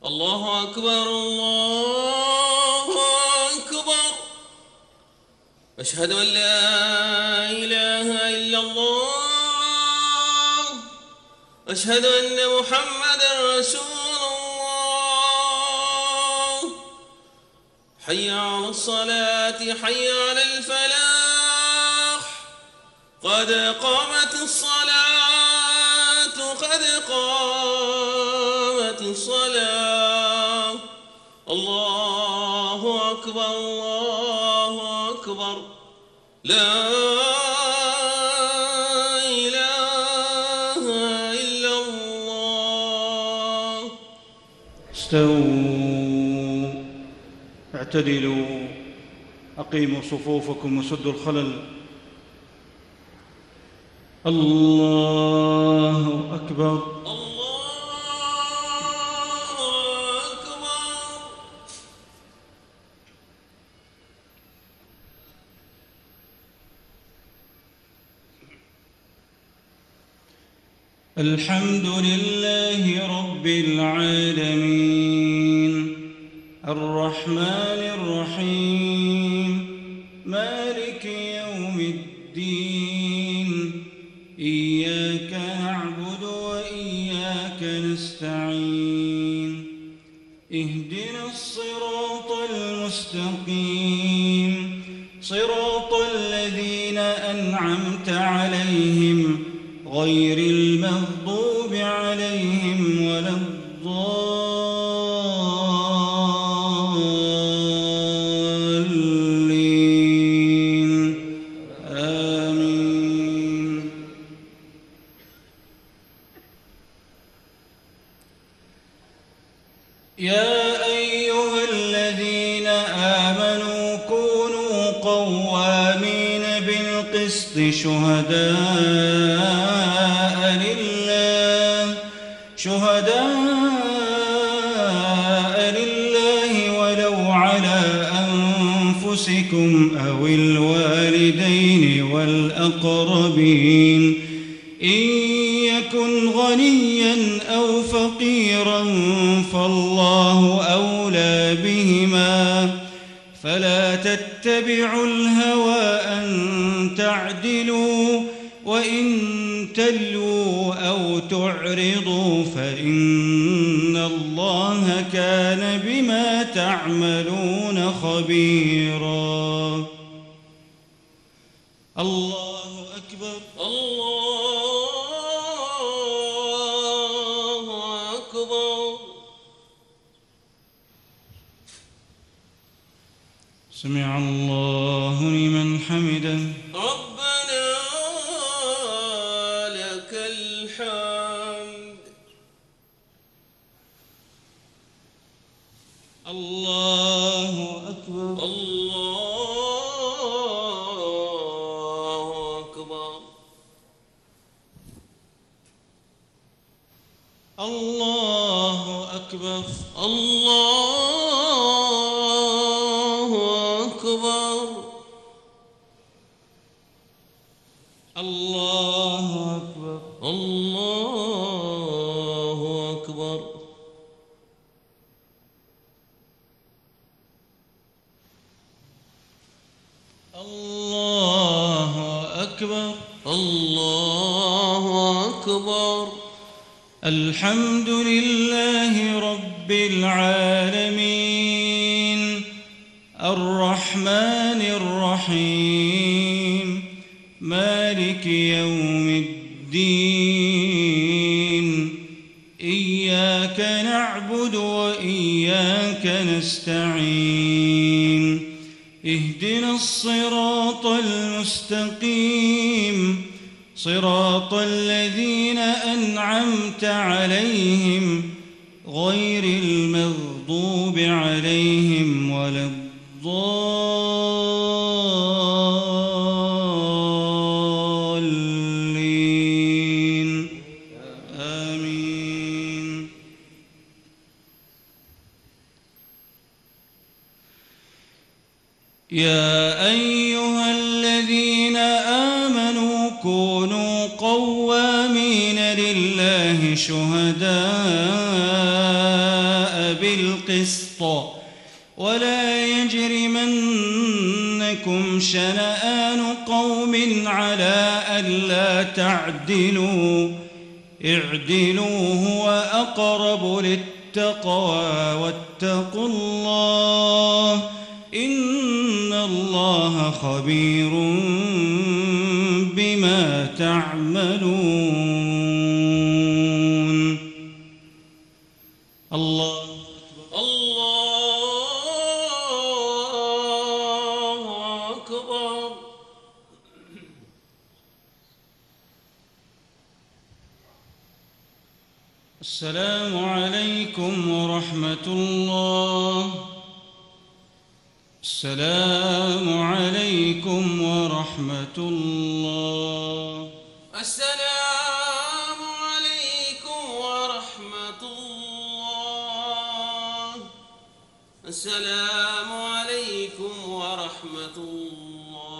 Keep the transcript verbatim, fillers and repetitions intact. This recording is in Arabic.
الله أكبر الله أكبر. أشهد أن لا إله إلا الله. أشهد أن محمدًا رسول الله. حي على الصلاة حي على الفلاح. قد قامت الصلاة قد قامت الصلاة. الله أكبر الله أكبر. لا إله إلا الله. استووا اعتدلوا أقيموا صفوفكم وسدوا الخلل. الله أكبر. الحمد لله رب العالمين الرحمن الرحيم مالك يوم الدين إياك نعبد وإياك نستعين اهدنا الصراط المستقيم صراط الذين أنعمت عليهم غير المغضوب عليهم ولا الضالين آمين. يا أيها الذين آمنوا كونوا قوامين بالقسط شهداء شهداء لله ولو على أنفسكم أو الوالدين والأقربين إن يكن غنيا أو فقيرا فالله أولى بهما فلا تتبعوا الهوى أن تعدلوا وإن تلووا أو تعرضوا فإن الله كان بما تعملون خبيرا. الله أكبر. الله أكبر. سمع الله لمن حمده. ربنا لك الحمد. الله أكبر. الله أكبر. الله أكبر. الله أكبر. الله أكبر. الله أكبر. الله أكبر. الله أكبر. الحمد لله رب العالمين الرحمن الرحيم مالك يوم الدين إياك نعبد وإياك نستعين اهدنا الصراط المستقيم صراط الذين أنعمت عليهم غير المغضوب عليهم ولا الضالين آمين. يا أيها الذين آمنوا كونوا قوامين لله شهداء بالقسط ولا يجرمنكم شنآن قوم على ألا تعدلوا اعدلوا هو أقرب للتقوى واتقوا الله إن الله خبير بما تعملون. الله الله أكبر. السلام عليكم ورحمة الله. السلام عليكم ورحمة الله. السلام عليكم ورحمة الله. السلام عليكم ورحمة الله.